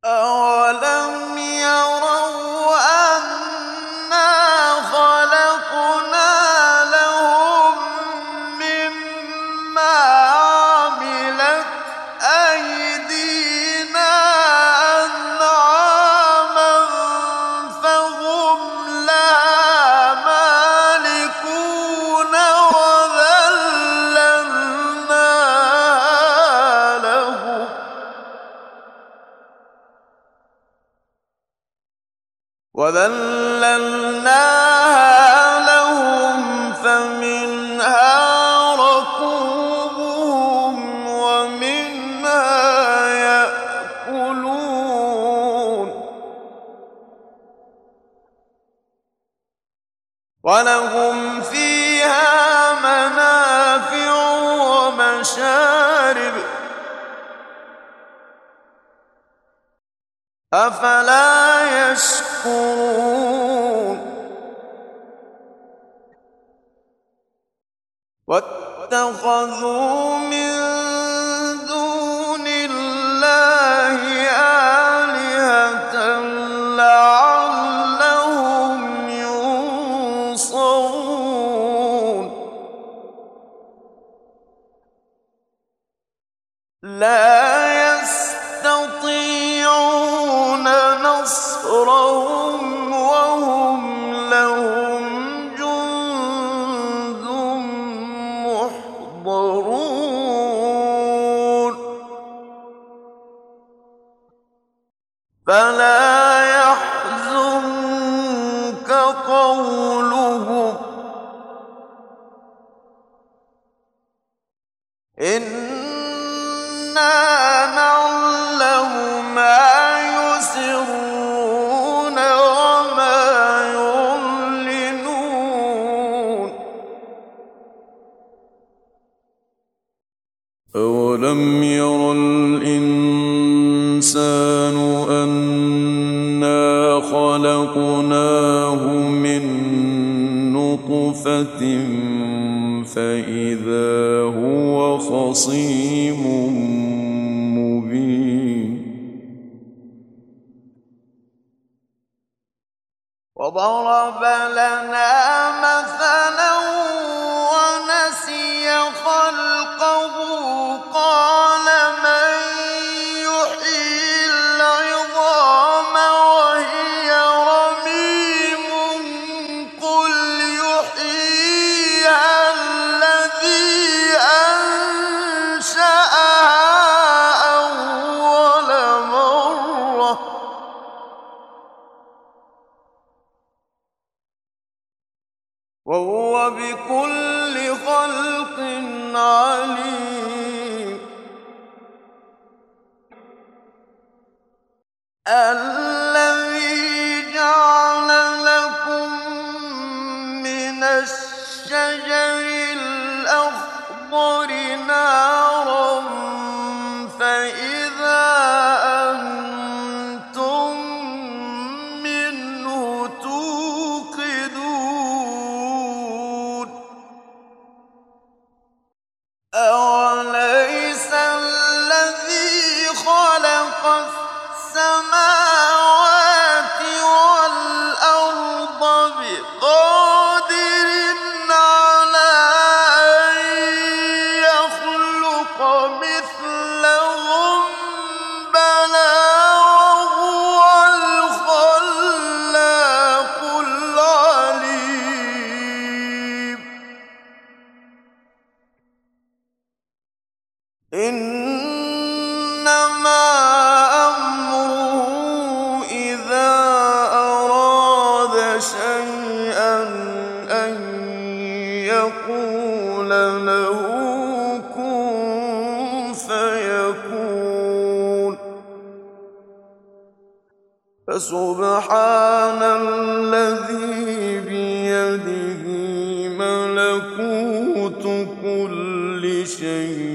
أَوَلَمْ يَرَوْا أَنَّا خَلَقْنَا لَهُم مِّمَّا عَمِلَتْ أَيْدِينَا أَنْعَامًا فَهُمْ لَهَا مَالِكُونَ وَذَلَّلْنَاهَا لَهُمْ فَمِنْهَا رَكُوبُهُمْ وَمِنْهَا يَأْكُلُونَ وَلَهُمْ فِيهَا مَنَافِعُ وَمَشَارِبُ ۖ أَفَلَا يَشْكُرُونَ وَاتَّخَذُوا مِن دُونِ اللَّهِ آلِهَةً لَّعَلَّهُمْ يُنصَرُونَ لَا يَسْتَطِيعُونَ نَصْرَهُمْ وَهُمْ لَهُمْ جُندٌ مُّحْضَرُونَ فَلَا يَحْزُنكَ قَوْلُهُمْ ۘ إِنَّا نَعْلَمُ مَا يُسِرُّونَ وَمَا يُعْلِنُونَ أَوَلَمْ يَرَ الْإِنسَانُ أَنَّا خَلَقْنَاهُ مِن نُّطْفَةٍ فَإِذَا هُوَ خَصِيمٌ مُّبِينٌ وَضَرَبَ لَنَا مَثَلًا وَنَسِيَ خَلْقَهُ قَالَ مَن يُحْيِي الْعِظَامَ وَهِيَ رَمِيمٌ قُلْ يُحْيِيهَا الَّذِي أَنشَأَهَا أَوَّلَ مَرَّةٍ وَهُوَ بِكُلِّ خَلْقٍ عَلِيمٌ الَّذِي جَعَلَ لَكُم مِّنَ الشَّجَرِ الْأَخْضَرِ نَارًا فَإِذَا أَنتُم مِّنْهُ تُوقِدُونَ أَوَلَيْسَ الَّذِي خَلَقَ السَّمَاوَاتِ وَالْأَرْضَ بِقَادِرٍ عَلَىٰ أَن يَخْلُقَ مِثْلَهُم ۚ بَلَىٰ وَهُوَ الْخَلَّاقُ الْعَلِيمُ إِنَّمَا أَمْرُهُ إِذَا أَرَادَ شَيْئًا أَن يَقُولَ لَهُ كُن فَيَكُونُ فَسُبْحَانَ الَّذِي بِيَدِهِ مَلَكُوتُ كُلِّ شَيْءٍ